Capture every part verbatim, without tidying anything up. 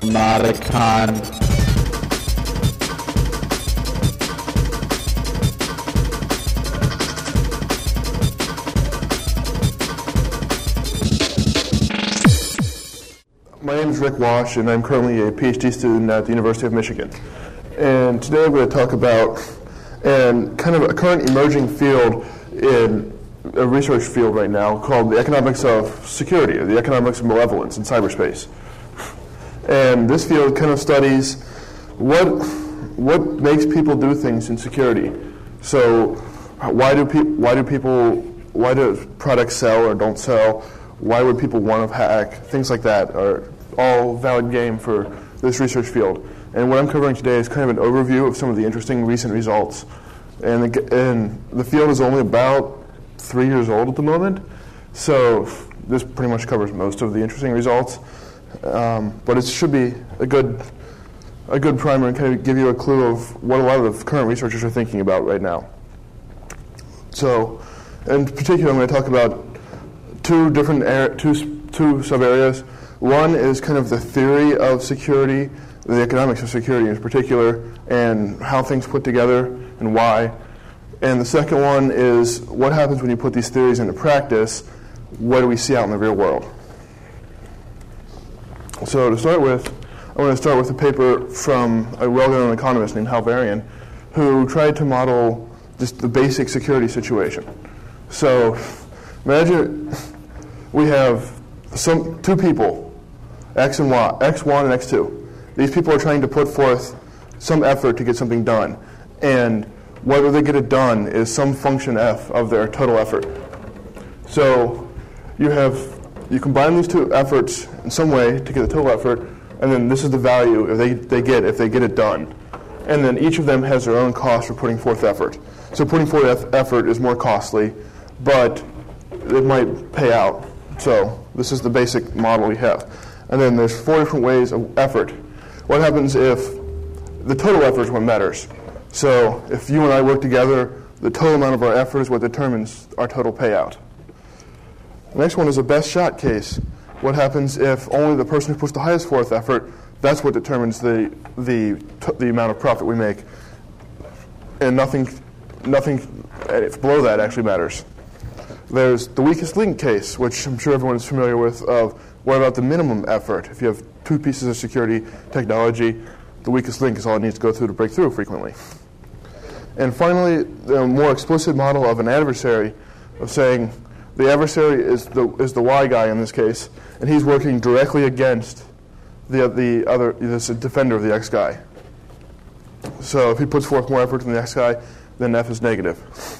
Modicon. My name is Rick Wash, and I'm currently a PhD student at the University of Michigan. And today I'm going to talk about and kind of a current emerging field in a research field right now called the economics of security, or the economics of malevolence in cyberspace. And this field kind of studies what what makes people do things in security. So why do people why do people why do products sell or don't sell? Why would people want to hack? Things like that are all valid game for this research field. And what I'm covering today is kind of an overview of some of the interesting recent results. And the, and the field is only about three years old at the moment, so this pretty much covers most of the interesting results. Um, but it should be a good a good primer and kind of give you a clue of what a lot of the current researchers are thinking about right now. So, in particular, I'm going to talk about two different er- two two sub areas. One is kind of the theory of security, the economics of security in particular, and how things put together and why. And the second one is what happens when you put these theories into practice. What do we see out in the real world? So to start with, I want to start with a paper from a well-known economist named Hal Varian, who tried to model just the basic security situation. So imagine we have some two people, X and Y, X one and X two. These people are trying to put forth some effort to get something done, and whether they get it done is some function f of their total effort. So you have you combine these two efforts in some way to get the total effort, and then this is the value if they, they get if they get it done. And then each of them has their own cost for putting forth effort. So putting forth effort is more costly, but it might pay out. So this is the basic model we have. And then there's four different ways of effort. What happens if the total effort is what matters? So if you and I work together, the total amount of our effort is what determines our total payout. The next one is a best shot case. What happens if only the person who puts the highest forth effort, that's what determines the the the amount of profit we make, and nothing nothing if below that actually matters. There's the weakest link case, which I'm sure everyone is familiar with, of what about the minimum effort? If you have two pieces of security technology, the weakest link is all it needs to go through to break through frequently. And finally, the more explicit model of an adversary, of saying the adversary is the is the Y guy in this case, and he's working directly against the the other this defender of the X guy. So if he puts forth more effort than the X guy, then F is negative.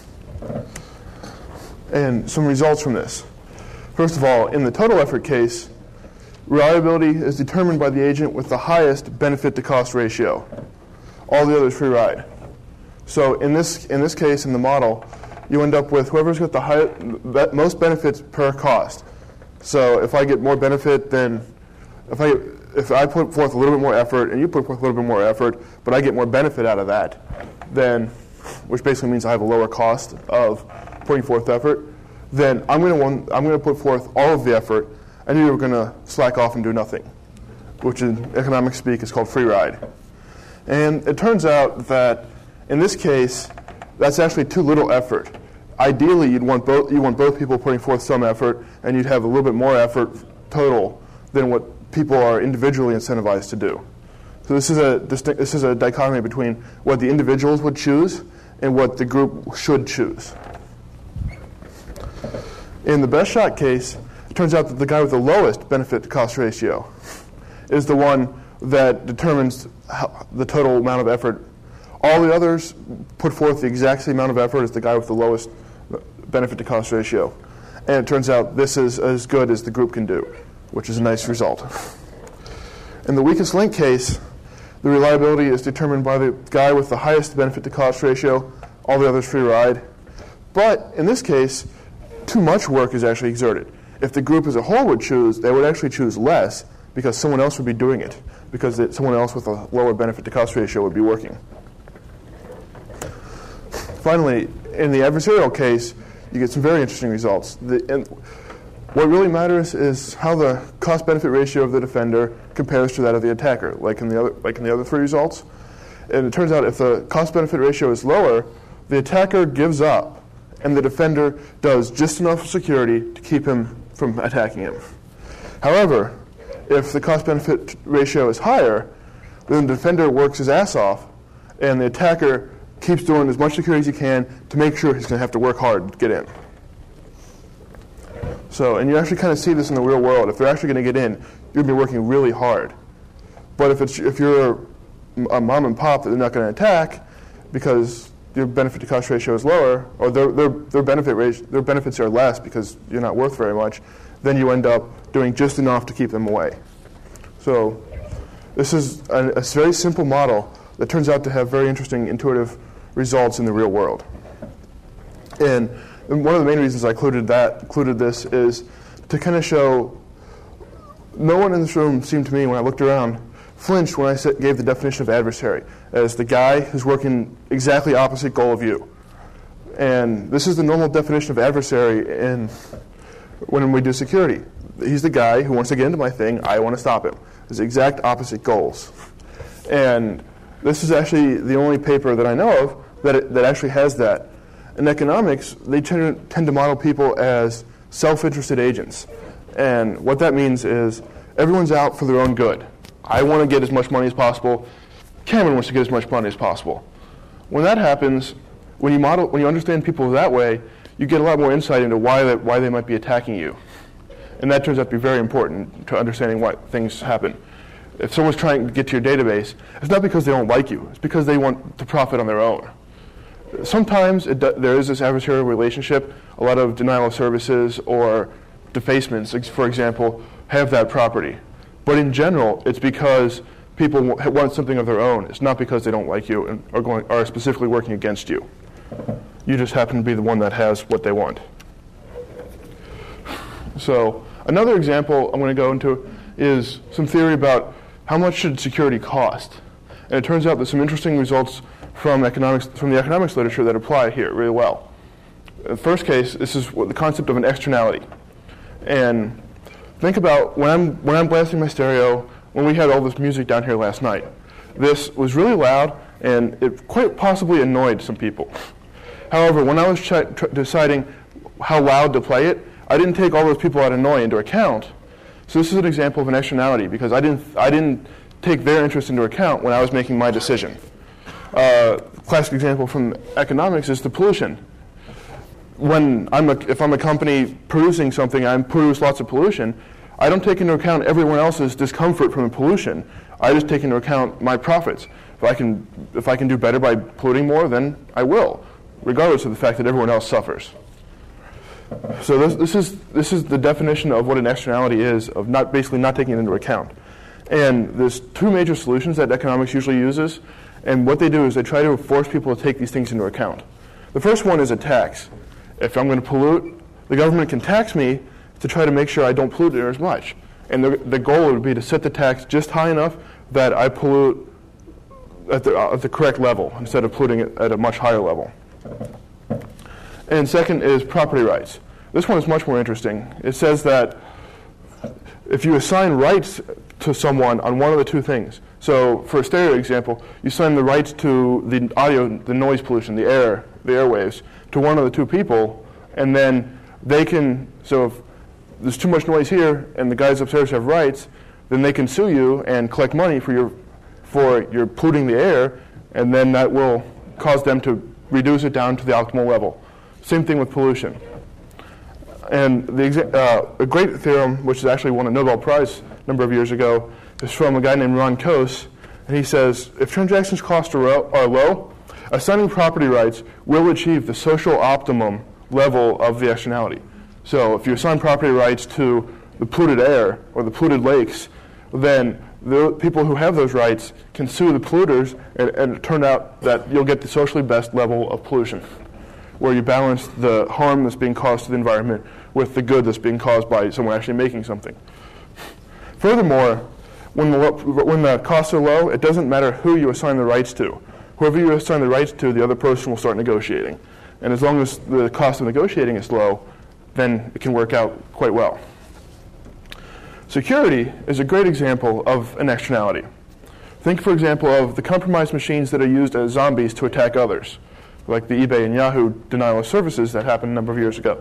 And some results from this. First of all, in the total effort case, reliability is determined by the agent with the highest benefit to cost ratio. All the others free ride. So in this in this case, in the model, you end up with whoever's got the high, most benefits per cost. So if I get more benefit, then if I if I put forth a little bit more effort and you put forth a little bit more effort, but I get more benefit out of that, then, which basically means I have a lower cost of putting forth effort, then I'm going to want, I'm going to put forth all of the effort, and you're going to slack off and do nothing, which in economic speak is called free ride. And it turns out that in this case, that's actually too little effort. Ideally, you'd want both you want both people putting forth some effort, and you'd have a little bit more effort total than what people are individually incentivized to do. So this is a distinct, this is a dichotomy between what the individuals would choose and what the group should choose. In the best shot case, it turns out that the guy with the lowest benefit to cost ratio is the one that determines how, the total amount of effort. All the others put forth the exact same amount of effort as the guy with the lowest benefit to cost ratio. And it turns out this is as good as the group can do, which is a nice result. In the weakest link case, the reliability is determined by the guy with the highest benefit to cost ratio, all the others free ride. But in this case, too much work is actually exerted. If the group as a whole would choose, they would actually choose less because someone else would be doing it, because it, someone else with a lower benefit to cost ratio would be working. Finally, in the adversarial case, you get some very interesting results. The, and What really matters is how the cost-benefit ratio of the defender compares to that of the attacker, like in the other, like in the other three results. And it turns out if the cost-benefit ratio is lower, the attacker gives up, and the defender does just enough security to keep him from attacking him. However, if the cost-benefit ratio is higher, then the defender works his ass off, and the attacker keeps doing as much security as he can to make sure he's going to have to work hard to get in. So, and you actually kind of see this in the real world. If they're actually going to get in, you're going to be working really hard. But if it's if you're a mom and pop that they're not going to attack because your benefit to cost ratio is lower, or their their their benefit ratio, their benefits are less because you're not worth very much, then you end up doing just enough to keep them away. So, this is a, a very simple model that turns out to have very interesting intuitive results in the real world. And one of the main reasons I included that, included this, is to kind of show no one in this room seemed to me, when I looked around, flinched when I said, gave the definition of adversary as the guy who's working exactly opposite goal of you. And this is the normal definition of adversary in when we do security. He's the guy who wants to get into my thing, I want to stop him. It's exact opposite goals. And this is actually the only paper that I know of that, it, that actually has that. In economics, they tend to, tend to model people as self-interested agents. And what that means is everyone's out for their own good. I want to get as much money as possible. Cameron wants to get as much money as possible. When that happens, when you model, when you understand people that way, you get a lot more insight into why that, why they might be attacking you. And that turns out to be very important to understanding why things happen. If someone's trying to get to your database, it's not because they don't like you. It's because they want to profit on their own. Sometimes it do, there is this adversarial relationship. A lot of denial of services or defacements, for example, have that property. But in general, it's because people want something of their own. It's not because they don't like you and are, going, are specifically working against you. You just happen to be the one that has what they want. So another example I'm going to go into is some theory about how much should security cost. And it turns out there's some interesting results from economics, from the economics literature that apply here really well. In the first case, this is what the concept of an externality. And think about when I'm when I'm blasting my stereo, when we had all this music down here last night. This was really loud, and it quite possibly annoyed some people. However, when I was ch- tr- deciding how loud to play it, I didn't take all those people I'd annoy into account. So this is an example of an externality because I didn't I didn't take their interest into account when I was making my decision. Uh, classic example from economics is the pollution. When I'm a, if I'm a company producing something, I produce lots of pollution, I don't take into account everyone else's discomfort from the pollution. I just take into account my profits. If I can if I can do better by polluting more, then I will, regardless of the fact that everyone else suffers. So this, this is this is the definition of what an externality is, of not basically not taking it into account. And there's two major solutions that economics usually uses. And what they do is they try to force people to take these things into account. The first one is a tax. If I'm going to pollute, the government can tax me to try to make sure I don't pollute it as much. And the, the goal would be to set the tax just high enough that I pollute at the, uh, at the correct level instead of polluting it at a much higher level. And second is property rights. This one is much more interesting. It says that if you assign rights to someone on one of the two things, so for a stereo example, you assign the rights to the audio, the noise pollution, the air, the airwaves, to one of the two people, and then they can, so if there's too much noise here and the guys upstairs have rights, then they can sue you and collect money for your for your polluting the air, and then that will cause them to reduce it down to the optimal level. Same thing with pollution. And the exa- uh, a great theorem, which is actually won a Nobel Prize a number of years ago, is from a guy named Ron Coase, and he says, if transactions costs are, ro- are low, assigning property rights will achieve the social optimum level of the externality. So if you assign property rights to the polluted air or the polluted lakes, then the people who have those rights can sue the polluters, and, and it turned out that you'll get the socially best level of pollution, where you balance the harm that's being caused to the environment with the good that's being caused by someone actually making something. Furthermore, when the, when the costs are low, it doesn't matter who you assign the rights to. Whoever you assign the rights to, the other person will start negotiating. And as long as the cost of negotiating is low, then it can work out quite well. Security is a great example of an externality. Think, for example, of the compromised machines that are used as zombies to attack others, like the eBay and Yahoo denial of services that happened a number of years ago.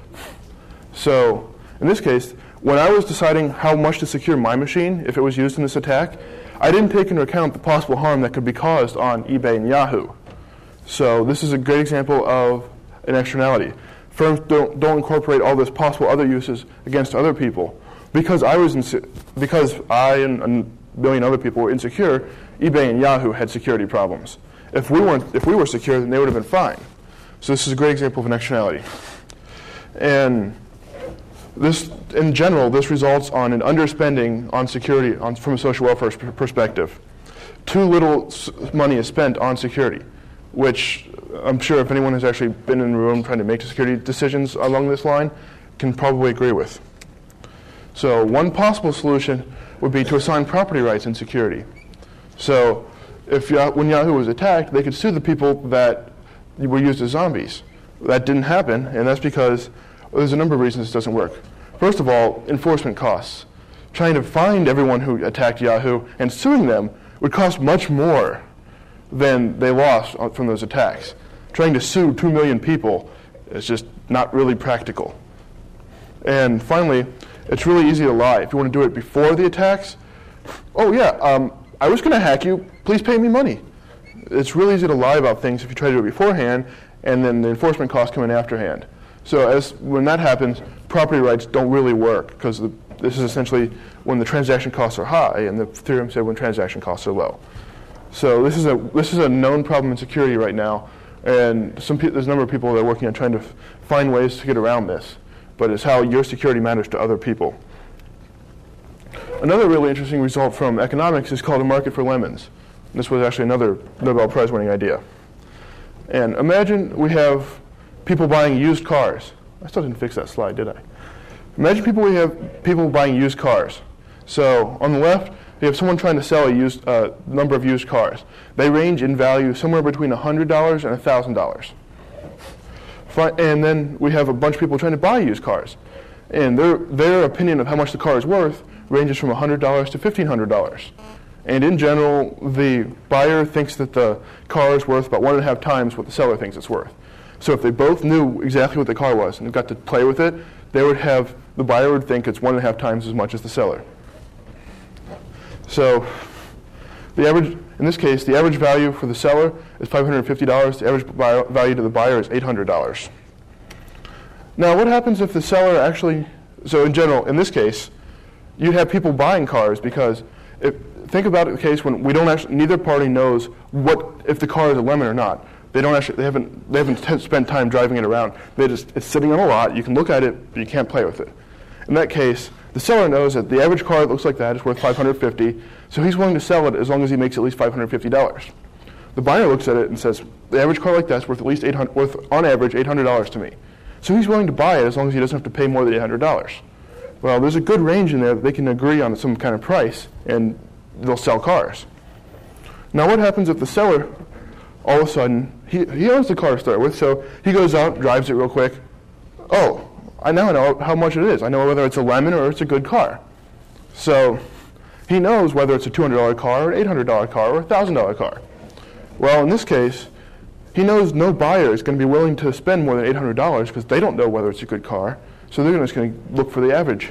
So, in this case, when I was deciding how much to secure my machine, if it was used in this attack, I didn't take into account the possible harm that could be caused on eBay and Yahoo. So this is a great example of an externality. Firms don't, don't incorporate all this possible other uses against other people. Because I was inse- because I and a million other people were insecure, eBay and Yahoo had security problems. If we weren't, if we were secure, then they would have been fine. So this is a great example of an externality. And this, in general, this results on an underspending on security on, from a social welfare perspective. Too little s- money is spent on security, which I'm sure if anyone has actually been in the room trying to make security decisions along this line can probably agree with. So one possible solution would be to assign property rights in security. So if when Yahoo was attacked, they could sue the people that were used as zombies. That didn't happen, and that's because well, there's a number of reasons this doesn't work. First of all, enforcement costs. Trying to find everyone who attacked Yahoo and suing them would cost much more than they lost from those attacks. Trying to sue two million people is just not really practical. And finally, it's really easy to lie. If you want to do it before the attacks, oh yeah, um, I was going to hack you, please pay me money. It's really easy to lie about things if you try to do it beforehand, and then the enforcement costs come in afterhand. So as when that happens, property rights don't really work, because this is essentially when the transaction costs are high, and the theorem said when transaction costs are low. So this is a this is a known problem in security right now, and some pe- there's a number of people that are working on trying to f- find ways to get around this. But it's how your security matters to other people. Another really interesting result from economics is called a market for lemons. This was actually another Nobel Prize winning idea. And imagine we have people buying used cars. I still didn't fix that slide, did I? Imagine people we have people buying used cars. So on the left, we have someone trying to sell a used uh, number of used cars. They range in value somewhere between one hundred dollars and one thousand dollars. And then we have a bunch of people trying to buy used cars. And their their opinion of how much the car is worth ranges from one hundred dollars to fifteen hundred dollars. And in general, the buyer thinks that the car is worth about one and a half times what the seller thinks it's worth. So if they both knew exactly what the car was and got to play with it, they would have, the buyer would think it's one and a half times as much as the seller. So the average, in this case, the average value for the seller is five hundred fifty dollars. The average buy- value to the buyer is eight hundred dollars. Now, what happens if the seller actually, so in general, in this case, you have people buying cars because, if, think about the case when we don't actually, neither party knows what, if the car is a lemon or not. They don't actually, they haven't, they haven't t- spent time driving it around. They just, it's sitting on a lot, you can look at it, but you can't play with it. In that case, the seller knows that the average car that looks like that is worth five hundred fifty dollars, so he's willing to sell it as long as he makes at least five hundred fifty dollars. The buyer looks at it and says, the average car like that is worth at least eight hundred dollars, worth on average eight hundred dollars to me. So he's willing to buy it as long as he doesn't have to pay more than eight hundred dollars. Well, there's a good range in there that they can agree on some kind of price, and they'll sell cars. Now what happens if the seller, all of a sudden, he, he owns the car to start with, so he goes out, drives it real quick. Oh, I now know how much it is. I know whether it's a lemon or it's a good car. So he knows whether it's a two hundred dollars car or an eight hundred dollars car or a one thousand dollars car. Well, in this case, he knows no buyer is going to be willing to spend more than eight hundred dollars because they don't know whether it's a good car, so they're just going to look for the average.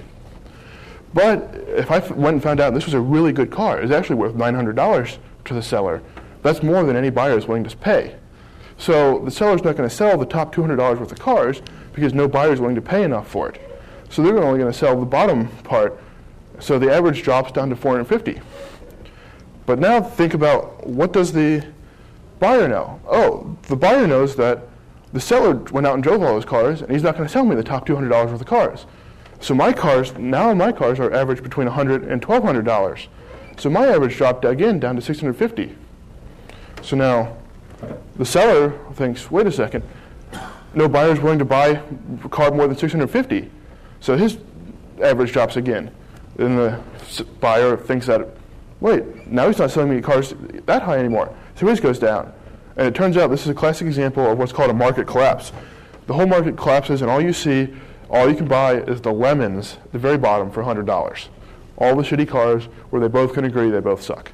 But if I f- went and found out this was a really good car, it's actually worth nine hundred dollars to the seller. That's more than any buyer is willing to pay. So the seller's not going to sell the top two hundred dollars worth of cars because no buyer is willing to pay enough for it. So they're only going to sell the bottom part, so the average drops down to four hundred fifty dollars. But now think about, what does the buyer know? Oh, the buyer knows that the seller went out and drove all those cars, and he's not going to sell me the top two hundred dollars worth of cars. So my cars, now my cars are average between one hundred dollars and twelve hundred dollars. So my average dropped again down to six hundred fifty dollars. So now the seller thinks, wait a second, no buyer's willing to buy a car more than six hundred fifty dollars. So his average drops again. Then the buyer thinks that, wait, now he's not selling me cars that high anymore. So his goes down. And it turns out this is a classic example of what's called a market collapse. The whole market collapses, and all you see all you can buy is the lemons at the very bottom for one hundred dollars. All the shitty cars where they both can agree they both suck.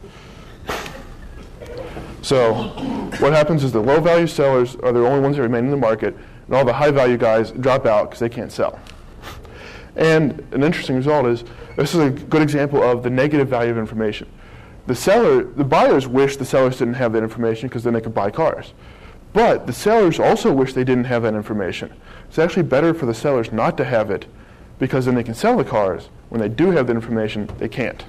So what happens is the low-value sellers are the only ones that remain in the market, and all the high-value guys drop out because they can't sell. And an interesting result is, this is a good example of the negative value of information. The seller, the buyers wish the sellers didn't have that information because then they could buy cars. But the sellers also wish they didn't have that information. It's actually better for the sellers not to have it because then they can sell the cars. When they do have the information, they can't.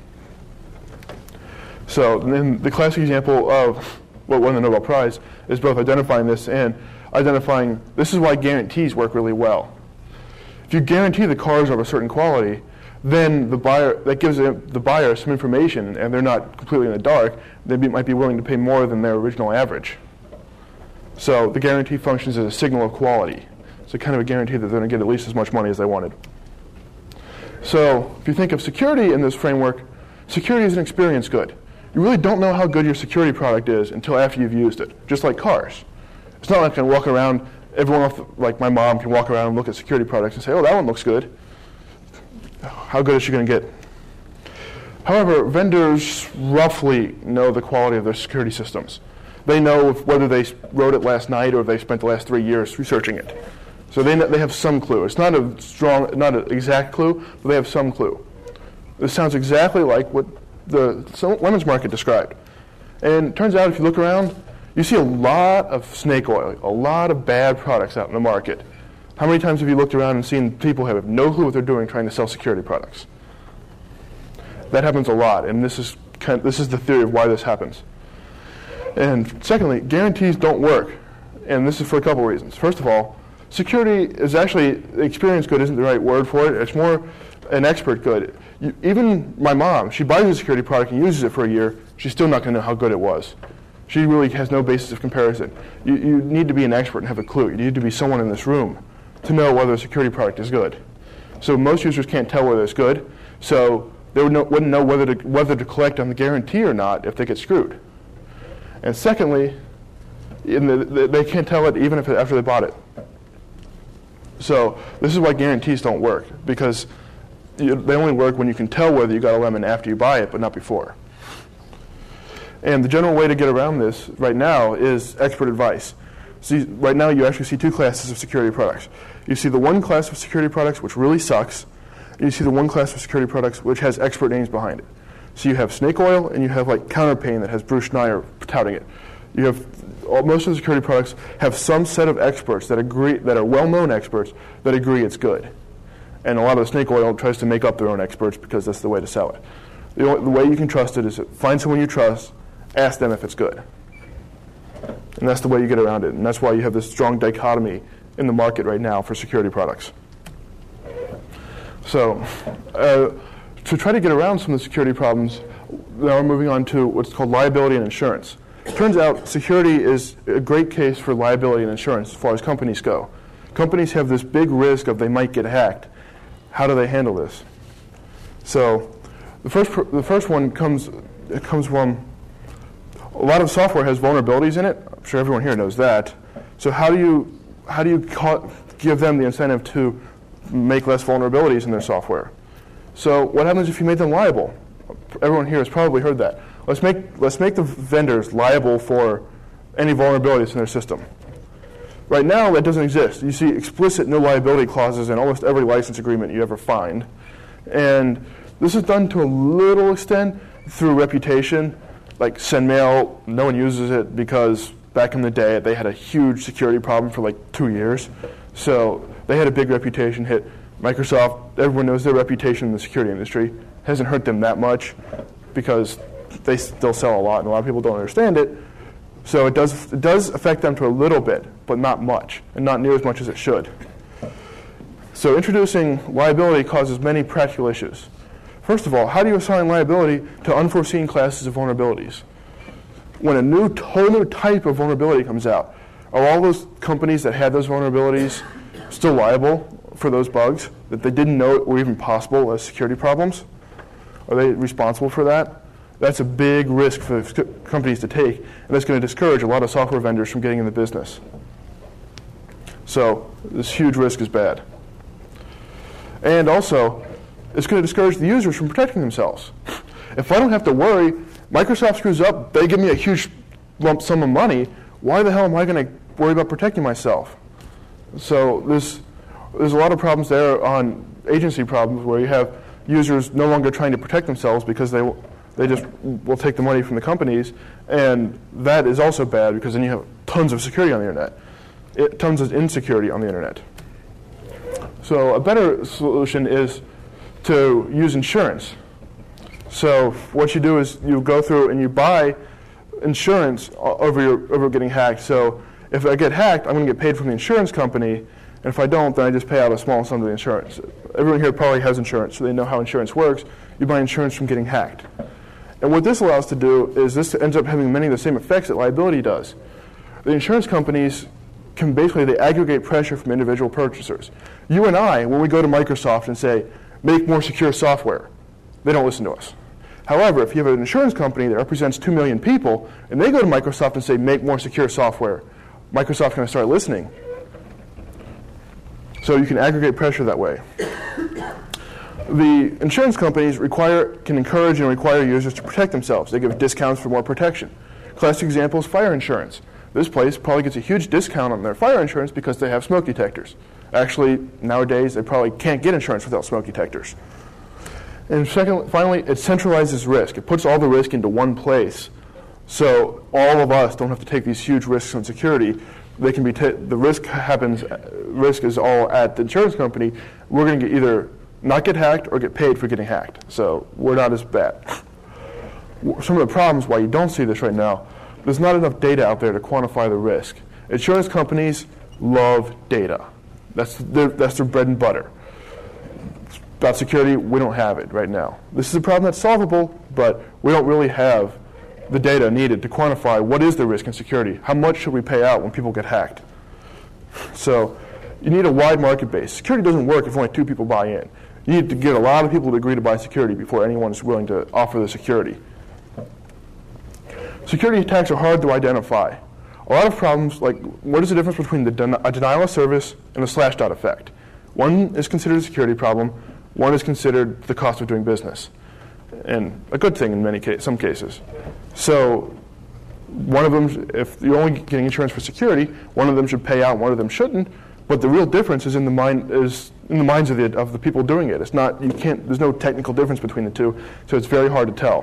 So then the classic example of what won the Nobel Prize is both identifying this and identifying, this is why guarantees work really well. If you guarantee the cars are of a certain quality, then the buyer, that gives the buyer some information and they're not completely in the dark, they be, might be willing to pay more than their original average. So the guarantee functions as a signal of quality. It's a kind of a guarantee that they're going to get at least as much money as they wanted. So if you think of security in this framework, security is an experience good. You really don't know how good your security product is until after you've used it, just like cars. It's not like I can walk around, everyone off, like my mom can walk around and look at security products and say, oh, that one looks good. How good is she going to get? However, vendors roughly know the quality of their security systems. They know if, whether they wrote it last night or if they spent the last three years researching it. So they, they have some clue. It's not a strong, not an exact clue, but they have some clue. This sounds exactly like what the lemons market described. And it turns out if you look around, you see a lot of snake oil, a lot of bad products out in the market. How many times have you looked around and seen people who have no clue what they're doing trying to sell security products? That happens a lot, and this is kind of, this is the theory of why this happens. And secondly, guarantees don't work, and this is for a couple reasons. First of all, security is actually, experience good isn't the right word for it. It's more an expert good. You, even my mom, she buys a security product and uses it for a year, she's still not going to know how good it was. She really has no basis of comparison. You, you need to be an expert and have a clue. You need to be someone in this room to know whether a security product is good. So most users can't tell whether it's good, so they would know, wouldn't know whether to, whether to collect on the guarantee or not if they get screwed. And secondly, in the, the, they can't tell it even if it, after they bought it. So this is why guarantees don't work, because you, they only work when you can tell whether you got a lemon after you buy it, but not before. And the general way to get around this right now is expert advice. See, right now you actually see two classes of security products. You see the one class of security products which really sucks, and you see the one class of security products which has expert names behind it. So you have snake oil, and you have like Counterpane that has Bruce Schneier touting it. You have all, most of the security products have some set of experts that agree, that are well-known experts that agree it's good. And a lot of the snake oil tries to make up their own experts because that's the way to sell it. The, only, the way you can trust it is to find someone you trust, ask them if it's good. And that's the way you get around it. And that's why you have this strong dichotomy in the market right now for security products. So uh, to try to get around some of the security problems, now we're moving on to what's called liability and insurance. It turns out security is a great case for liability and insurance as far as companies go. Companies have this big risk of they might get hacked. How do they handle this? So the first, pr- the first one comes, it comes from a lot of software has vulnerabilities in it. I'm sure everyone here knows that. So how do you, how do you ca- give them the incentive to make less vulnerabilities in their software? So what happens if you made them liable? Everyone here has probably heard that. Let's make, let's make the vendors liable for any vulnerabilities in their system. Right now, that doesn't exist. You see explicit no liability clauses in almost every license agreement you ever find. And this is done to a little extent through reputation. Like SendMail, no one uses it because back in the day, they had a huge security problem for like two years. So they had a big reputation hit. Microsoft, everyone knows their reputation in the security industry. Hasn't hurt them that much because they still sell a lot and a lot of people don't understand it. So it does, it does affect them to a little bit, but not much, and not near as much as it should. So introducing liability causes many practical issues. First of all, how do you assign liability to unforeseen classes of vulnerabilities? When a new, whole new type of vulnerability comes out, are all those companies that had those vulnerabilities still liable for those bugs that they didn't know were even possible as security problems? Are they responsible for that? That's a big risk for companies to take, and that's going to discourage a lot of software vendors from getting in the business. So this huge risk is bad. And also, it's going to discourage the users from protecting themselves. If I don't have to worry, Microsoft screws up, they give me a huge lump sum of money, why the hell am I going to worry about protecting myself? So there's, there's a lot of problems there on agency problems where you have users no longer trying to protect themselves because they, they just will take the money from the companies, and that is also bad because then you have tons of security on the internet, it, tons of insecurity on the internet. So a better solution is to use insurance. So what you do is you go through and you buy insurance over your over getting hacked. So if I get hacked, I'm going to get paid from the insurance company, and if I don't, then I just pay out a small sum to the insurance. Everyone here probably has insurance, so they know how insurance works. You buy insurance from getting hacked. And what this allows to do is this ends up having many of the same effects that liability does. The insurance companies can basically, they aggregate pressure from individual purchasers. You and I, when we go to Microsoft and say, make more secure software, they don't listen to us. However, if you have an insurance company that represents two million people, and they go to Microsoft and say, make more secure software, Microsoft's going to start listening. So you can aggregate pressure that way. The insurance companies require, can encourage and require users to protect themselves. They give discounts for more protection. Classic example is fire insurance. This place probably gets a huge discount on their fire insurance because they have smoke detectors. Actually, nowadays, they probably can't get insurance without smoke detectors. And second, finally, it centralizes risk. It puts all the risk into one place. So all of us don't have to take these huge risks on security. They can be ta- the risk happens, risk is all at the insurance company. We're going to get either not get hacked or get paid for getting hacked. So we're not as bad. Some of the problems why you don't see this right now, there's not enough data out there to quantify the risk. Insurance companies love data. That's their, that's their bread and butter. About security, we don't have it right now. This is a problem that's solvable, but we don't really have the data needed to quantify what is the risk in security. How much should we pay out when people get hacked? So you need a wide market base. Security doesn't work if only two people buy in. You need to get a lot of people to agree to buy security before anyone is willing to offer the security. Security attacks are hard to identify. A lot of problems, like what is the difference between the den- a denial of service and a slash dot effect? One is considered a security problem. One is considered the cost of doing business, and a good thing in many cases, some cases. So one of them, if you're only getting insurance for security, one of them should pay out, one of them shouldn't. But the real difference is in the mind is in the minds of the of the people doing it. It's not you can't. There's no technical difference between the two, so it's very hard to tell.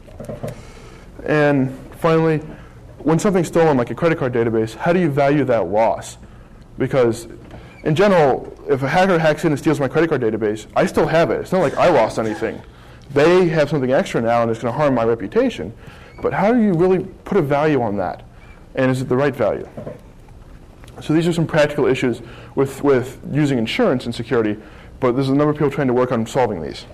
And finally, when something's stolen, like a credit card database, how do you value that loss? Because in general, if a hacker hacks in and steals my credit card database, I still have it. It's not like I lost anything. They have something extra now, and it's going to harm my reputation. But how do you really put a value on that? And is it the right value? So these are some practical issues with, with using insurance in security, but there's a number of people trying to work on solving these.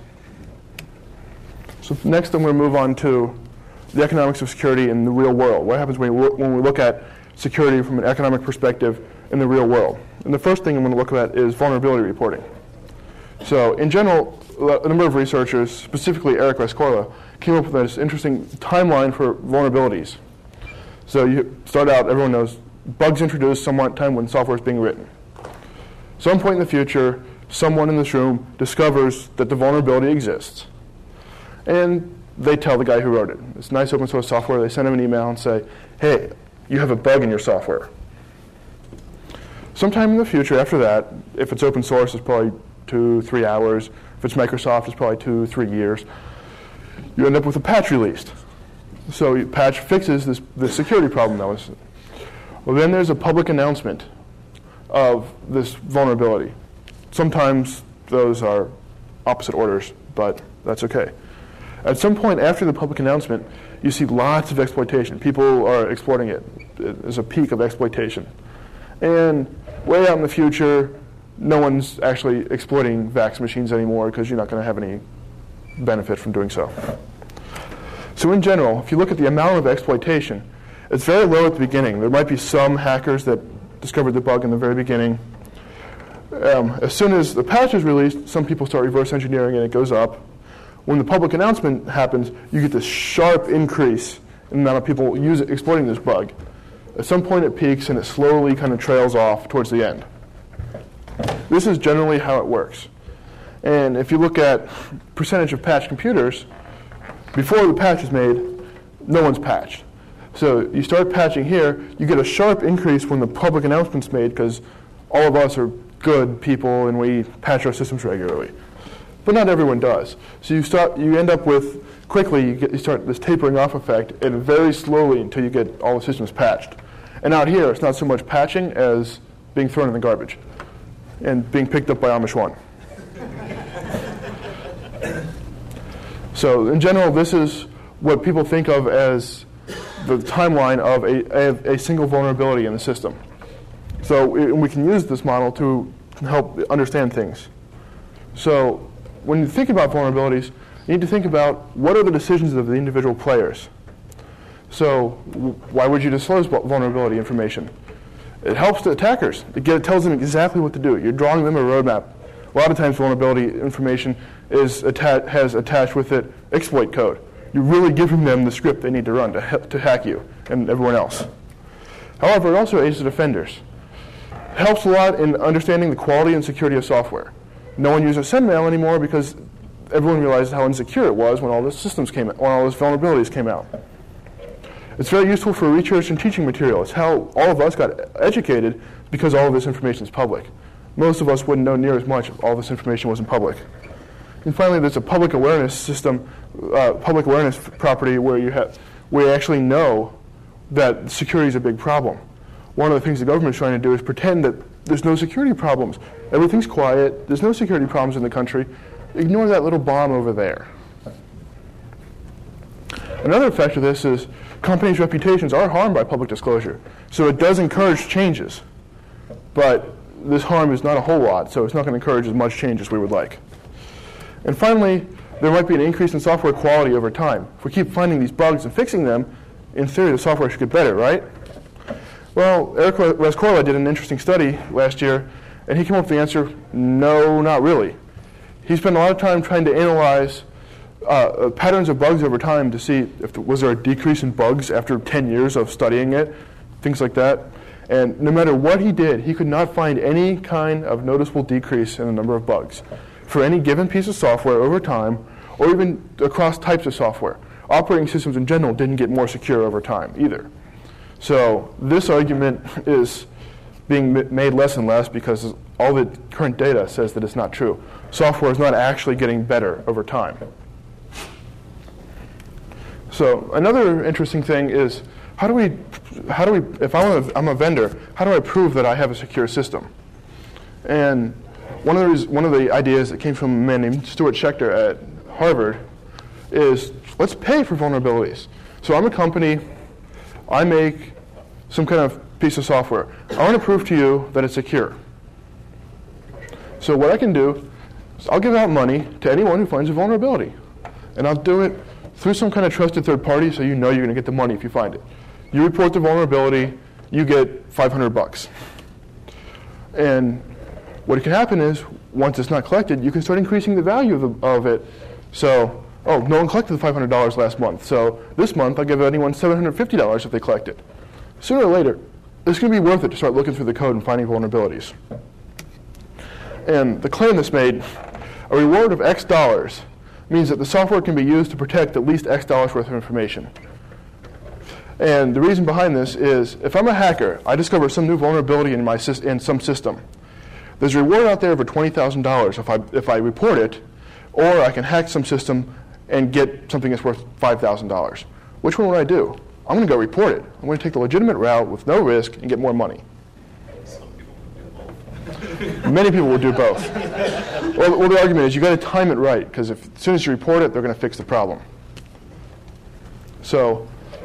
So next I'm going to move on to the economics of security in the real world. What happens when we, when we look at security from an economic perspective in the real world? And the first thing I'm going to look at is vulnerability reporting. So in general, a number of researchers, specifically Eric Rescorla, came up with this interesting timeline for vulnerabilities. So you start out, everyone knows, bugs introduced somewhat time when software is being written. Some point in the future, someone in this room discovers that the vulnerability exists. And they tell the guy who wrote it. It's nice open source software. They send him an email and say, hey, you have a bug in your software. Sometime in the future after that, if it's open source, it's probably two, three hours. If it's Microsoft, it's probably two, three years. You end up with a patch released. So your patch fixes this, this security problem that was. Well, then there's a public announcement of this vulnerability. Sometimes those are opposite orders, but that's okay. At some point after the public announcement, you see lots of exploitation. People are exploiting it. There's a peak of exploitation. And way out in the future, no one's actually exploiting VAX machines anymore because you're not going to have any benefit from doing so. So in general, if you look at the amount of exploitation, it's very low at the beginning. There might be some hackers that discovered the bug in the very beginning. Um, as soon as the patch is released, some people start reverse engineering and it goes up. When the public announcement happens, you get this sharp increase in the amount of people use it, exploiting this bug. At some point it peaks and it slowly kind of trails off towards the end. This is generally how it works. And if you look at percentage of patched computers, before the patch is made, no one's patched. So you start patching here, you get a sharp increase when the public announcement's made because all of us are good people and we patch our systems regularly. But not everyone does. So you start, you end up with, quickly you, get, you start this tapering off effect, and very slowly until you get all the systems patched. And out here, it's not so much patching as being thrown in the garbage and being picked up by Amish One. So in general, this is what people think of as the timeline of a, a, a single vulnerability in the system. So we, we can use this model to help understand things. So when you think about vulnerabilities, you need to think about what are the decisions of the individual players. So why would you disclose vulnerability information? It helps the attackers. It, get, it tells them exactly what to do. You're drawing them a roadmap. A lot of times vulnerability information is atta- has attached with it exploit code. You're really giving them the script they need to run to, ha- to hack you and everyone else. However, it also aids the defenders. It helps a lot in understanding the quality and security of software. No one uses SendMail anymore because everyone realized how insecure it was when all the systems came out, when all those vulnerabilities came out. It's very useful for research and teaching material. It's how all of us got educated because all of this information is public. Most of us wouldn't know near as much if all this information wasn't public. And finally, there's a public awareness system, uh, public awareness property where you have, where you actually know that security is a big problem. One of the things the government is trying to do is pretend that there's no security problems. Everything's quiet. There's no security problems in the country. Ignore that little bomb over there. Another effect of this is companies' reputations are harmed by public disclosure. So it does encourage changes. But this harm is not a whole lot, so it's not going to encourage as much change as we would like. And finally, there might be an increase in software quality over time. If we keep finding these bugs and fixing them, in theory, the software should get better, right? Well, Eric Rescorla did an interesting study last year, and he came up with the answer, no, not really. He spent a lot of time trying to analyze uh, patterns of bugs over time to see if there, was there a decrease in bugs after ten years of studying it, things like that. And no matter what he did, he could not find any kind of noticeable decrease in the number of bugs for any given piece of software over time, or even across types of software. Operating systems in general didn't get more secure over time either. So this argument is being m- made less and less because all the current data says that it's not true. Software is not actually getting better over time. So another interesting thing is, how do we, how do we, if I'm a, I'm a vendor, how do I prove that I have a secure system? And one of the reasons, one of the ideas that came from a man named Stuart Schechter at Harvard is, let's pay for vulnerabilities. So I'm a company, I make some kind of piece of software. I want to prove to you that it's secure. So what I can do is I'll give out money to anyone who finds a vulnerability. And I'll do it through some kind of trusted third party so you know you're going to get the money if you find it. You report the vulnerability, you get five hundred bucks. And what can happen is, once it's not collected, you can start increasing the value of, the, of it. So, oh, no one collected the five hundred dollars last month, so this month I'll give anyone seven hundred fifty dollars if they collect it. Sooner or later, it's going to be worth it to start looking through the code and finding vulnerabilities. And the claim that's made, a reward of X dollars, means that the software can be used to protect at least X dollars worth of information. And the reason behind this is, if I'm a hacker, I discover some new vulnerability in my sy- in some system. There's a reward out there for twenty thousand dollars if I if I report it, or I can hack some system and get something that's worth five thousand dollars. Which one would I do? I'm going to go report it. I'm going to take the legitimate route with no risk and get more money. Some people would do both. Many people will do both. Well, well, the argument is you got to time it right, because if as soon as you report it, they're going to fix the problem. So,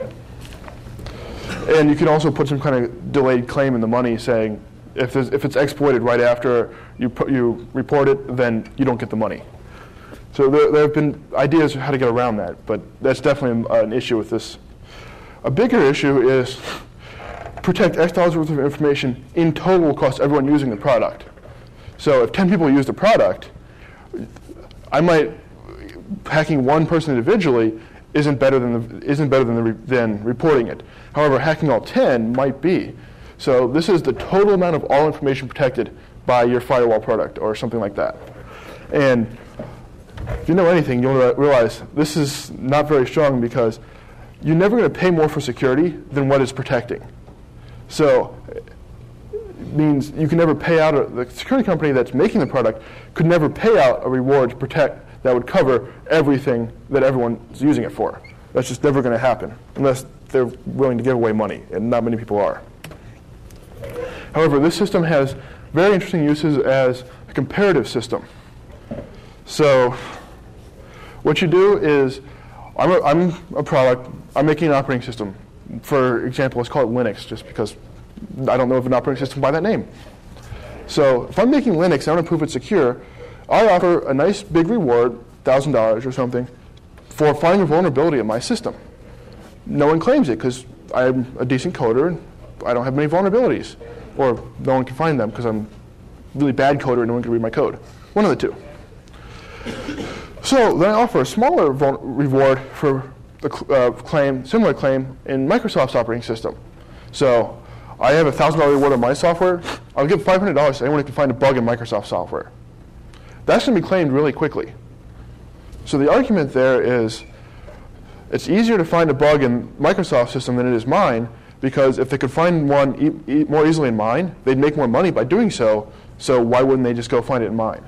and you can also put some kind of delayed claim in the money saying, if there's, if it's exploited right after you put, you report it, then you don't get the money. So there, there have been ideas of how to get around that, but that's definitely an issue with this. A bigger issue is protect X dollars worth of information in total across everyone using the product. So if ten people use the product, I might, hacking one person individually isn't better than the, isn't better than, the re, than reporting it. However, hacking all ten might be. So this is the total amount of all information protected by your firewall product or something like that. And if you know anything, you'll re- realize this is not very strong because you're never going to pay more for security than what it's protecting. So it means you can never pay out, a, the security company that's making the product could never pay out a reward to protect that would cover everything that everyone's using it for. That's just never going to happen unless they're willing to give away money, and not many people are. However, this system has very interesting uses as a comparative system. So what you do is, I'm a, I'm a product, I'm making an operating system. For example, let's call it Linux, just because I don't know of an operating system by that name. So if I'm making Linux and I want to prove it's secure, I offer a nice big reward, one thousand dollars or something, for finding a vulnerability in my system. No one claims it because I'm a decent coder and I don't have many vulnerabilities. Or no one can find them because I'm a really bad coder and no one can read my code. One of the two. So then I offer a smaller vul- reward for a cl- uh, claim, similar claim in Microsoft's operating system. So I have a one thousand dollars reward on my software. I'll give five hundred dollars to anyone who can find a bug in Microsoft software. That's going to be claimed really quickly. So the argument there is it's easier to find a bug in Microsoft's system than it is mine, because if they could find one e- e- more easily in mine, they'd make more money by doing so, so why wouldn't they just go find it in mine?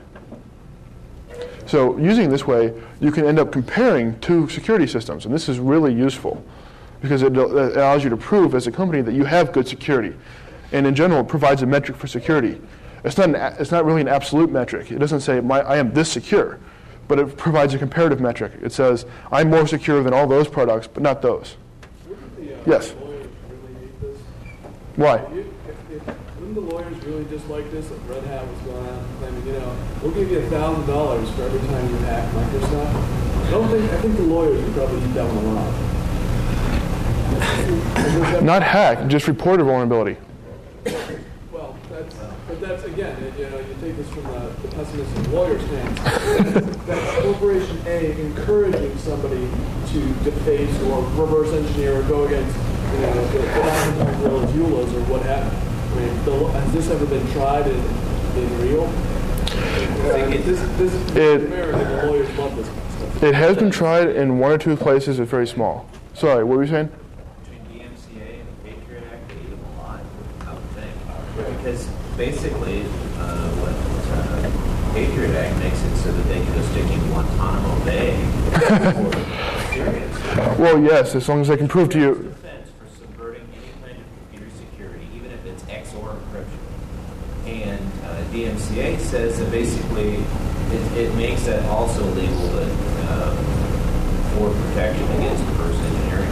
So using this way, you can end up comparing two security systems, and this is really useful because it allows you to prove as a company that you have good security, and in general, it provides a metric for security. It's not, an, it's not really an absolute metric. It doesn't say, my, I am this secure, but it provides a comparative metric. It says, I'm more secure than all those products, but not those. Wouldn't the, uh, Yes. lawyers really hate this? Why? If, you- if, if, wouldn't the lawyers really dislike this if Red Hat was going out and claiming, you know, we'll give you a thousand dollars for every time you hack Microsoft? I don't think, I think the lawyers would probably eat that one alive. Not hack, just report a vulnerability. Well, that's, but that's, again, it- you know, you take this from the, the pessimistic lawyer stance. That's Corporation A encouraging somebody to deface or reverse engineer or go against, you know, the the Gorillas, Eulas, or what have you. I mean, the, has this ever been tried in, in real? Uh, this, this is It- American, the lawyers love this kind of stuff. It has been tried in one or two places. It's very small. Sorry, what were you saying? Between D M C A and the Patriot Act, they eat them alive, I would think. Because basically, uh, what uh, Patriot Act makes it so that they can go stick in Guantanamo Bay for serious Well, yes, as long as I can prove to you. defense for subverting any kind of computer security, even if it's X O R encryption. And uh, D M C A says that basically it, it makes that also legal that, uh, for protection against reverse engineering.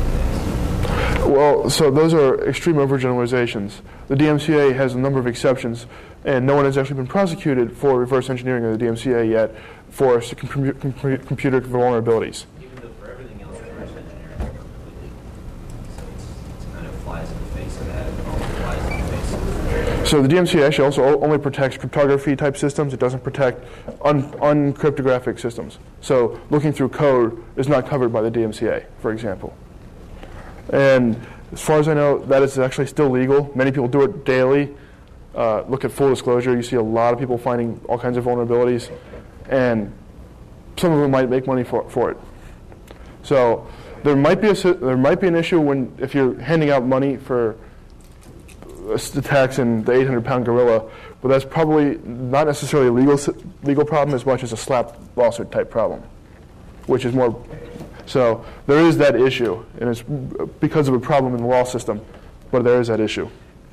Well, so those are extreme overgeneralizations. The D M C A has a number of exceptions, and no one has actually been prosecuted for reverse engineering of the D M C A yet for s- com- com- computer vulnerabilities. Even though for everything else, reverse engineering is completely legal. So it's, it's kind of flies in the face of that. It also flies in the face of the So the D M C A actually also o- only protects cryptography type systems. It doesn't protect un- uncryptographic systems. So looking through code is not covered by the D M C A, for example. And as far as I know, that is actually still legal. Many people do it daily. Uh, look at full disclosure. You see a lot of people finding all kinds of vulnerabilities, and some of them might make money for, for it. So there might be a si- there might be an issue when if you're handing out money for attacks in the eight hundred pound gorilla, but that's probably not necessarily a legal si- legal problem as much as a slap lawsuit type problem, which is more. So there is that issue, and it's because of a problem in the law system, but there is that issue.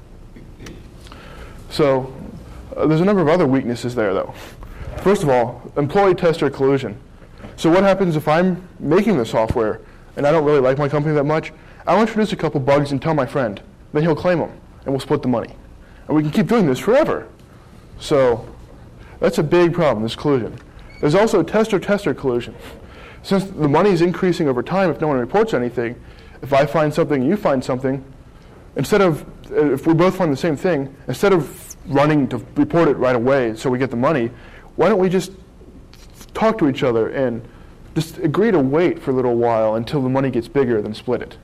So uh, there's a number of other weaknesses there, though. First of all, employee-tester collusion. So what happens if I'm making the software and I don't really like my company that much? I'll introduce a couple bugs and tell my friend. Then he'll claim them, and we'll split the money. And we can keep doing this forever. So that's a big problem, this collusion. There's also tester-tester collusion. Since the money is increasing over time, if no one reports anything, if I find something and you find something, instead of, if we both find the same thing, instead of running to report it right away so we get the money, why don't we just talk to each other and just agree to wait for a little while until the money gets bigger, then split it.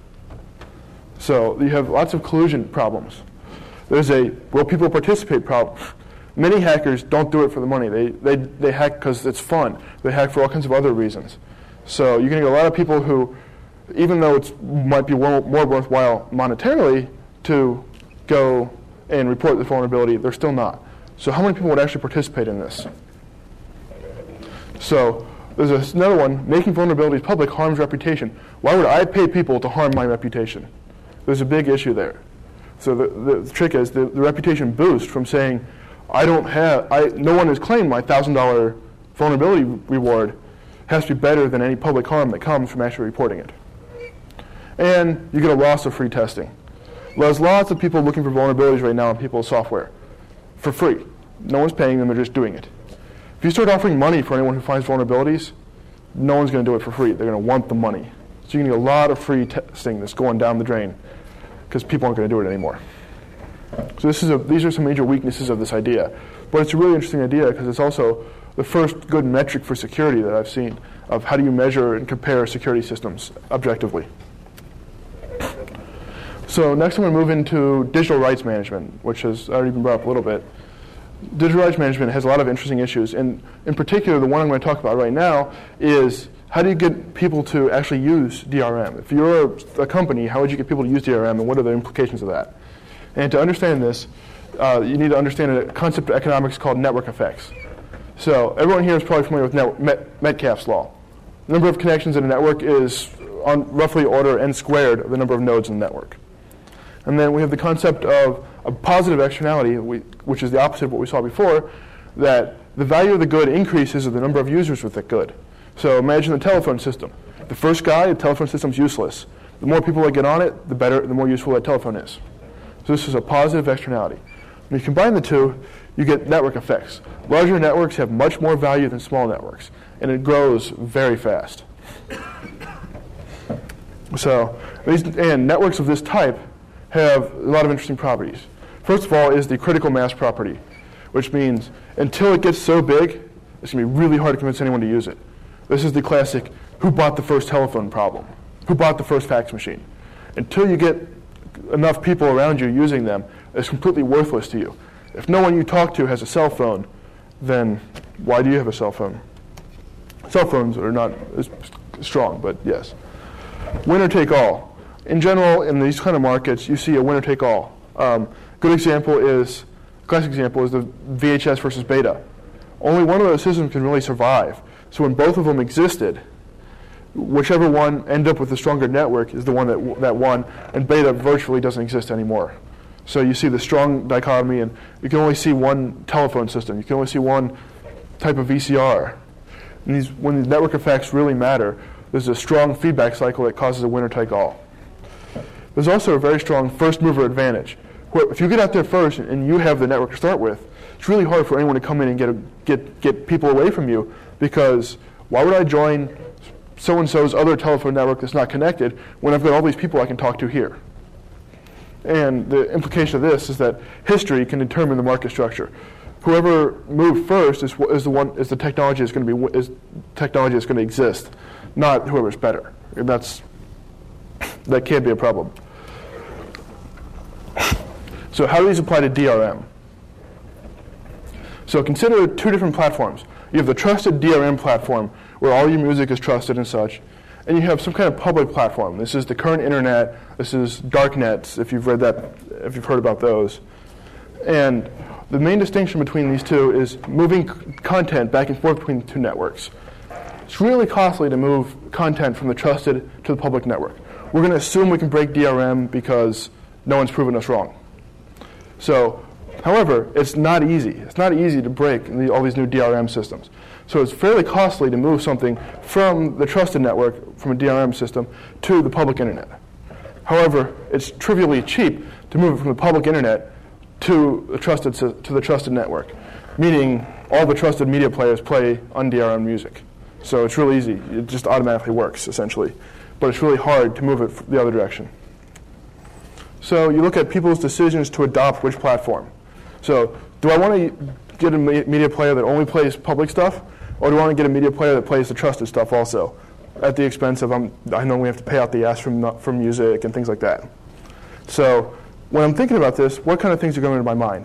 So you have lots of collusion problems. There's a will people participate problem. Many hackers don't do it for the money. They they, they hack because it's fun. They hack for all kinds of other reasons. So you're going to get a lot of people who, even though it might be more, more worthwhile monetarily to go and report the vulnerability, they're still not. So how many people would actually participate in this? So there's another one, making vulnerabilities public harms reputation. Why would I pay people to harm my reputation? There's a big issue there. So the, the, the trick is the, the reputation boost from saying, I don't have, I, no one has claimed my one thousand dollars vulnerability reward has to be better than any public harm that comes from actually reporting it. And you get a loss of free testing. There's lots of people looking for vulnerabilities right now in people's software for free. No one's paying them, they're just doing it. If you start offering money for anyone who finds vulnerabilities, no one's going to do it for free. They're going to want the money. So you're going to get a lot of free testing that's going down the drain because people aren't going to do it anymore. So this is a, these are some major weaknesses of this idea. But it's a really interesting idea because it's also the first good metric for security that I've seen of how do you measure and compare security systems objectively. So next I'm going to move into digital rights management, which has already been brought up a little bit. Digital rights management has a lot of interesting issues, and in particular the one I'm going to talk about right now is how do you get people to actually use D R M? If you're a, a company, how would you get people to use D R M, and what are the implications of that? And to understand this, uh, you need to understand a concept of economics called network effects. So everyone here is probably familiar with net, Met, Metcalfe's law. The number of connections in a network is on roughly order n squared of the number of nodes in the network. And then we have the concept of a positive externality, which is the opposite of what we saw before, that the value of the good increases with the number of users with that good. So imagine the telephone system. The first guy, the telephone system's useless. The more people that get on it, the better, the more useful that telephone is. So this is a positive externality. When you combine the two, you get network effects. Larger networks have much more value than small networks, and it grows very fast. So, these, and networks of this type have a lot of interesting properties. First of all is the critical mass property, which means until it gets so big, it's going to be really hard to convince anyone to use it. This is the classic, who bought the first telephone problem? Who bought the first fax machine? Until you get enough people around you using them, it's completely worthless to you. If no one you talk to has a cell phone, then why do you have a cell phone? Cell phones are not as strong, but yes. Winner take all. In general, in these kind of markets, you see a winner take all. Um, good example is, classic example is the V H S versus Beta. Only one of those systems can really survive. So when both of them existed, whichever one ended up with the stronger network is the one that that won, and Beta virtually doesn't exist anymore. So you see the strong dichotomy, and you can only see one telephone system. You can only see one type of V C R. And these, when the network effects really matter, there's a strong feedback cycle that causes a winner take all. There's also a very strong first mover advantage. Where if you get out there first and you have the network to start with, it's really hard for anyone to come in and get a, get get people away from you, because why would I join so-and-so's other telephone network that's not connected when I've got all these people I can talk to here? And the implication of this is that history can determine the market structure. Whoever moved first is, is the one is the technology is going to be is technology that's going to exist, not whoever's better. And that's that can't be a problem. So how do these apply to D R M? So consider two different platforms. You have the trusted D R M platform, where all your music is trusted and such, and you have some kind of public platform. This is the current internet. This is darknets, if you've read that, if you've heard about those. And the main distinction between these two is moving c- content back and forth between the two networks. It's really costly to move content from the trusted to the public network. We're going to assume we can break D R M because no one's proven us wrong. So, however, it's not easy. It's not easy to break the, all these new D R M systems. So it's fairly costly to move something from the trusted network, from a D R M system, to the public internet. However, it's trivially cheap to move it from the public internet to the trusted to the trusted network, meaning all the trusted media players play on D R M music. So it's really easy. It just automatically works, essentially. But it's really hard to move it the other direction. So you look at people's decisions to adopt which platform. So do I want to get a media player that only plays public stuff, or do I want to get a media player that plays the trusted stuff also, at the expense of um, I know we have to pay out the ass from from music and things like that. So when I'm thinking about this, what kind of things are going into my mind?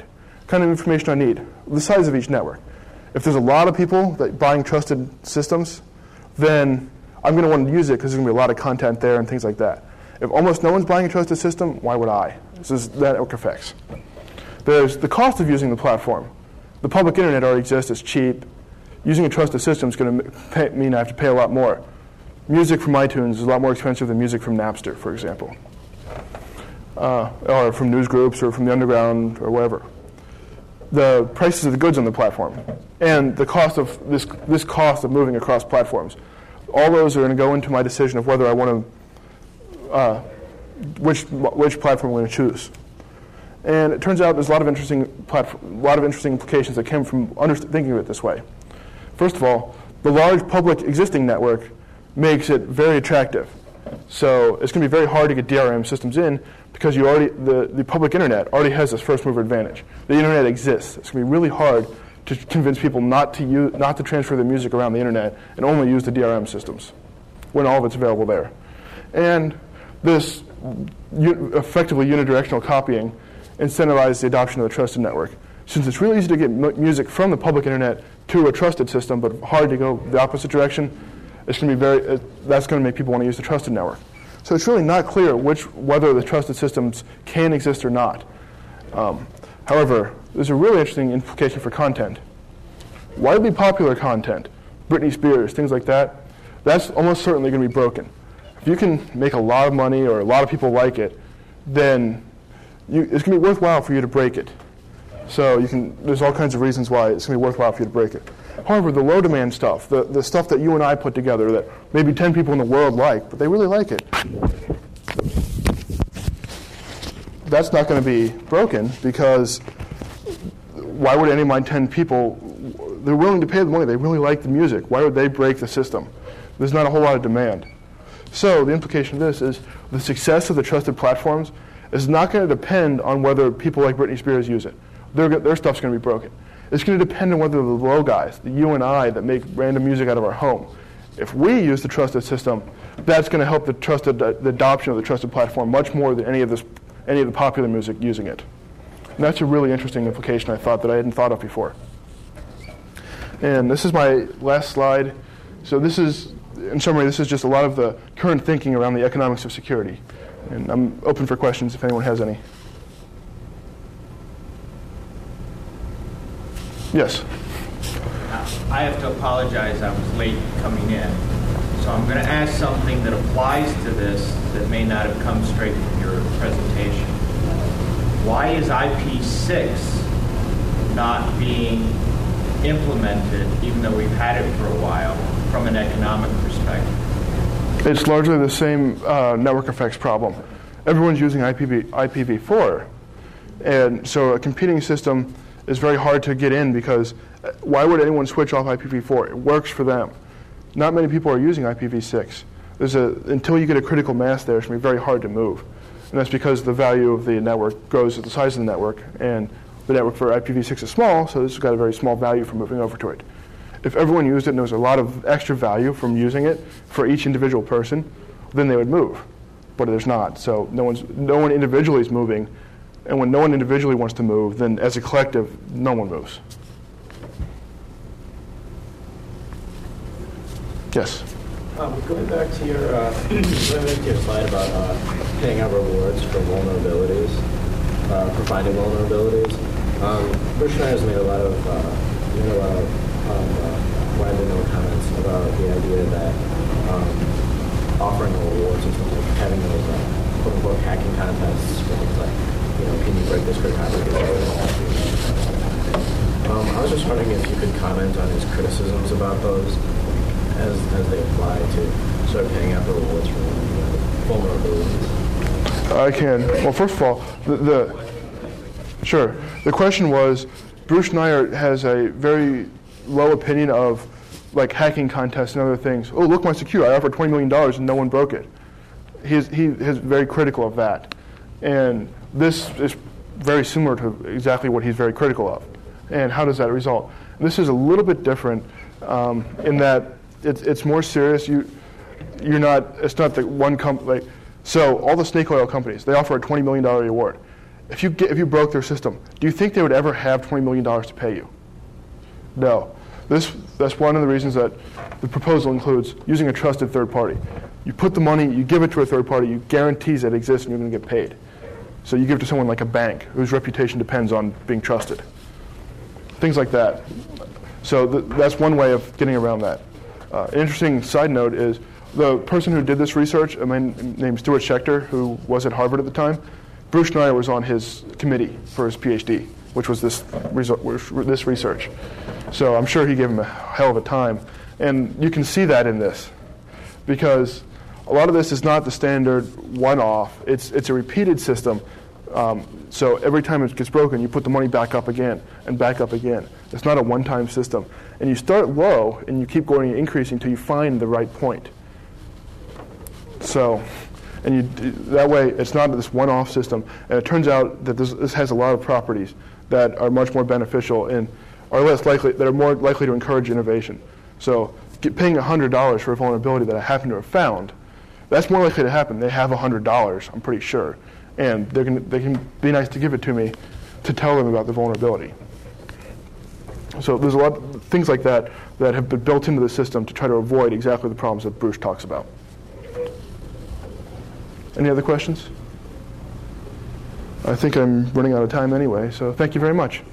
kind of information I need. The size of each network. If there's a lot of people that buying trusted systems, then I'm going to want to use it because there's going to be a lot of content there and things like that. If almost no one's buying a trusted system, why would I? This is network effects. There's the cost of using the platform. The public internet already exists, it's cheap. Using a trusted system is going to pay, mean I have to pay a lot more. Music from iTunes is a lot more expensive than music from Napster, for example. Uh, or from news groups or from the underground or whatever. The prices of the goods on the platform and the cost of this, this cost of moving across platforms. All those are going to go into my decision of whether I want to, uh, which which platform I'm going to choose. And it turns out there's a lot of interesting platform, a lot of interesting implications that came from under, thinking of it this way. First of all, the large public existing network makes it very attractive. So it's going to be very hard to get D R M systems in because you already the, the public internet already has this first mover advantage. The internet exists. It's going to be really hard to convince people not to use, not to transfer their music around the internet and only use the D R M systems when all of it's available there. And this u- effectively unidirectional copying incentivizes the adoption of the trusted network. Since it's really easy to get m- music from the public internet to a trusted system, but hard to go the opposite direction, it's going to be very. Uh, that's going to make people want to use the trusted network. So it's really not clear which whether the trusted systems can exist or not. Um, however, there's a really interesting implication for content. Widely popular content, Britney Spears, things like that, that's almost certainly going to be broken. If you can make a lot of money or a lot of people like it, then you, it's going to be worthwhile for you to break it. So you can. There's all kinds of reasons why it's going to be worthwhile for you to break it. However, the low demand stuff, the, the stuff that you and I put together that maybe ten people in the world like, but they really like it, that's not going to be broken because why would any of my ten people, they're willing to pay the money, they really like the music, why would they break the system? There's not a whole lot of demand. So the implication of this is the success of the trusted platforms is not going to depend on whether people like Britney Spears use it. Their, their stuff's going to be broken. It's going to depend on whether the low guys, the you and I that make random music out of our home, if we use the trusted system, that's going to help the trusted the adoption of the trusted platform much more than any of this, any of the popular music using it. And that's a really interesting implication I thought that I hadn't thought of before. And this is my last slide. So this is, in summary, this is just a lot of the current thinking around the economics of security. And I'm open for questions if anyone has any. Yes. I have to apologize, I was late coming in. So I'm going to ask something that applies to this that may not have come straight from your presentation. Why is I P six not being implemented, even though we've had it for a while, from an economic perspective? It's largely the same uh, network effects problem. Everyone's using I P v four, and so a competing system is very hard to get in because why would anyone switch off I P v four? It works for them. Not many people are using I P v six. There's a, until you get a critical mass there, it's going to be very hard to move. And that's because the value of the network grows with the size of the network, and the network for I P v six is small, so this has got a very small value for moving over to it. If everyone used it and there was a lot of extra value from using it for each individual person, then they would move. But there's not, so no one's no one individually is moving. And when no one individually wants to move, then as a collective, no one moves. Yes? Um, going back to your, uh, going back to your slide about uh, paying out rewards for vulnerabilities, uh, for finding vulnerabilities, um, Bruce Schneier has made a lot of, uh, made a lot of um, uh, widely known comments about the idea that um, offering a reward system, like having those uh, quote-unquote hacking contests, where it's like, you know, can you break this cryptography? Um, I was just wondering if you could comment on his criticisms about those as as they apply to sort of paying out the rewards for, you know, vulnerabilities. I can. Well, first of all, the, the sure. The question was, Bruce Schneier has a very low opinion of like hacking contests and other things. Oh, look, my secure. I offered twenty million dollars and no one broke it. He's, he is very critical of that. And this is very similar to exactly what he's very critical of. And how does that result? This is a little bit different um, in that it's, it's more serious. You, you're not. It's not the one company. Like, so all the snake oil companies, they offer a twenty million dollars reward. If you get, if you broke their system, do you think they would ever have twenty million dollars to pay you? No. This, that's one of the reasons that the proposal includes using a trusted third party. You put the money, you give it to a third party, you guarantees that it exists and you're going to get paid. So you give it to someone like a bank whose reputation depends on being trusted. Things like that. So th- that's one way of getting around that. Uh, an interesting side note is the person who did this research, a man named Stuart Schechter, who was at Harvard at the time, Bruce Schneier was on his committee for his PhD, which was this, resu- this research. So I'm sure he gave him a hell of a time. And you can see that in this, because a lot of this is not the standard one-off. It's, it's a repeated system. Um, so every time it gets broken, you put the money back up again and back up again. It's not a one-time system. And you start low, and you keep going and increasing until you find the right point. So, and you, that way, it's not this one-off system. And it turns out that this, this has a lot of properties that are much more beneficial and are less likely, that are more likely to encourage innovation. So, get, paying one hundred dollars for a vulnerability that I happen to have found, that's more likely to happen. They have one hundred dollars, I'm pretty sure. And they're gonna, they can be nice to give it to me to tell them about the vulnerability. So there's a lot of things like that that have been built into the system to try to avoid exactly the problems that Bruce talks about. Any other questions? I think I'm running out of time anyway, so thank you very much.